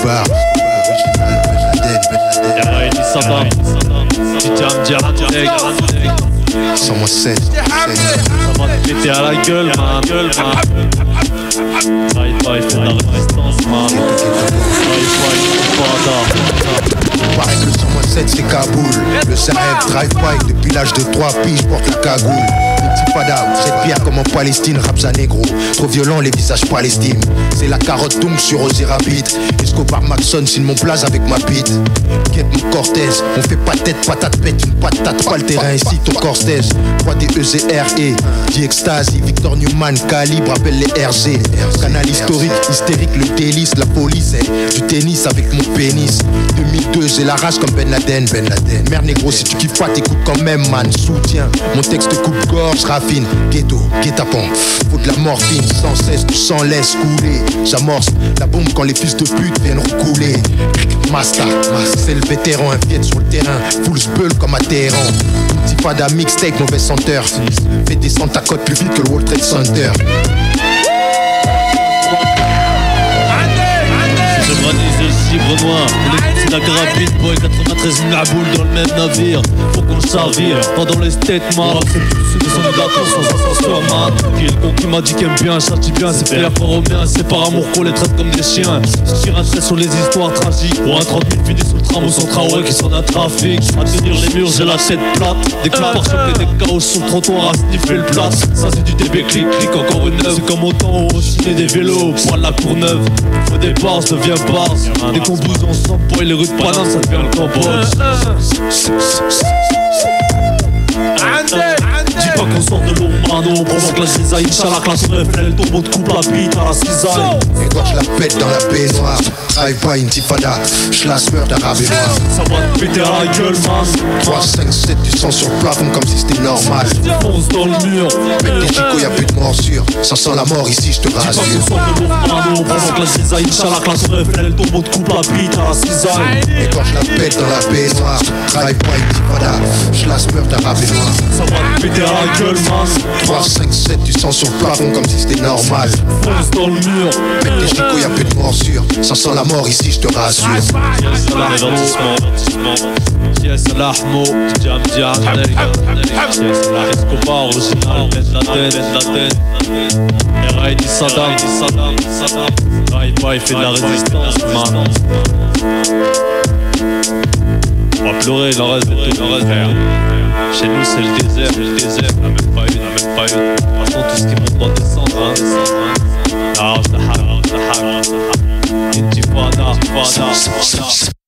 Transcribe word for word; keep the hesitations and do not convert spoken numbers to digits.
Escobar. Y'a Eddie Saddam, Jam Jam, cent sept. ça va te péter à la gueule, man. Drive-by fait de la résistance, man. Drive-by, Fada. Pareil que le cent sept c'est Kaboul. Le Sahel drive-by depuis l'âge de trois piges porte le cagoule. Fada, cette pierre comme en Palestine, Rapsa négro. Trop violent, les visages palestines. C'est la carotte donc sur Osé Rabbit. Escobar Maxon signe mon place avec ma bite. Quête mon Cortez, on fait pas tête, patate pète, une patate, pas le terrain ici, ton Cortez. trois D E Z R E, dit Ecstasy, Victor Newman, Calibre, appelle les R Z. Canal historique, hystérique, le délice, la police, eh. Du tennis avec mon pénis. deux mille deux, j'ai la rage comme Ben Laden, Ben Laden. Merde négro, si tu kiffes pas, t'écoutes quand même, man. Soutien, mon texte coupe-gorge, raffine. Ghetto, guet-apens, faut de la morphine. Sans cesse, du sang laisse couler. J'amorce la bombe quand les fils de pute viennent recouler. Master, c'est le vétéran, inquiète sur le terrain. Full spell comme à Téhéran. Petit Fada mixtape, mauvais senteur. Fais descendre ta cote plus vite que le World Trade Center. Je branise le gibre noir. La grappine, boy, quatre-vingt-treize mille boules dans le même navire. Faut qu'on s'avire, pas dans les states, man. C'est des soldats sans ascenseur, man. Qui est le con qui m'a dit qu'il aime bien, ça dit bien. C'est fait affaire aux miens, c'est par amour qu'on les traite comme des chiens. Je tire un trait sur les histoires tragiques. Pour un trente mille finis sous le tram ou sans Traoré qui sonne un trafic. À tenir les murs, j'ai la tête plate. Des coups par choc et des chaos sur le trottoir à sniffer le plat. Ça c'est du D B clic, clic, encore une neuve. C'est comme au temps au ciné des vélos, poil la Courneuve. Faut des bars, je deviens base. Des combous ensemble, boy, les rues de Paname, ça devient le Cambodge. Dis pas qu'on sort de l'eau, mano. On provoque la cisaille, Inch'Allah, classe reflet. Le tombeau de coupe la bite à la cisaille. Et quand je la pète dans la baignoire, drive-by, intifada, je la smeur d'arabe et noir. Ça va te péter à la gueule, man. trois, cinq, sept, du sang sur le plafond comme si c'était normal. Fonce dans le mur. Mec des chicots, y'a plus de morsure. Ça sent la mort ici, je te Dis pas rassure. qu'on sort de l'eau, mano. On provoque la cisaille, Inch'Allah, classe reflet. Le tombeau de coupe la bite à la cisaille. Et quand je la pète dans la baignoire, drive-by, intifada, je la smeur d'arabe et noir. Ça va te péter à la gueule, man. trois, cinq, sept, du sang sur le plafond comme si c'était normal. Fonce dans le mur. Mec des chicots, y'a plus de morsure. Ça sent la mort ici, je te rassure. Yes, l'ahmo, jam jam, yes, Escobar, original, Ben Laden, Ben Laden. R I D Saddam, Saddam, Saddam. Drive-by fait de la résistance, man. On va pleurer, il en reste de tout, il en reste rien. Chez nous c'est le désert, c'est le désert, on a même pas une, on a même pas une. De toute façon tout ce qui monte doit descendre, hein, descendre, hein. Ah, je la haram, je la haram, je la haram. Intifada, intifada.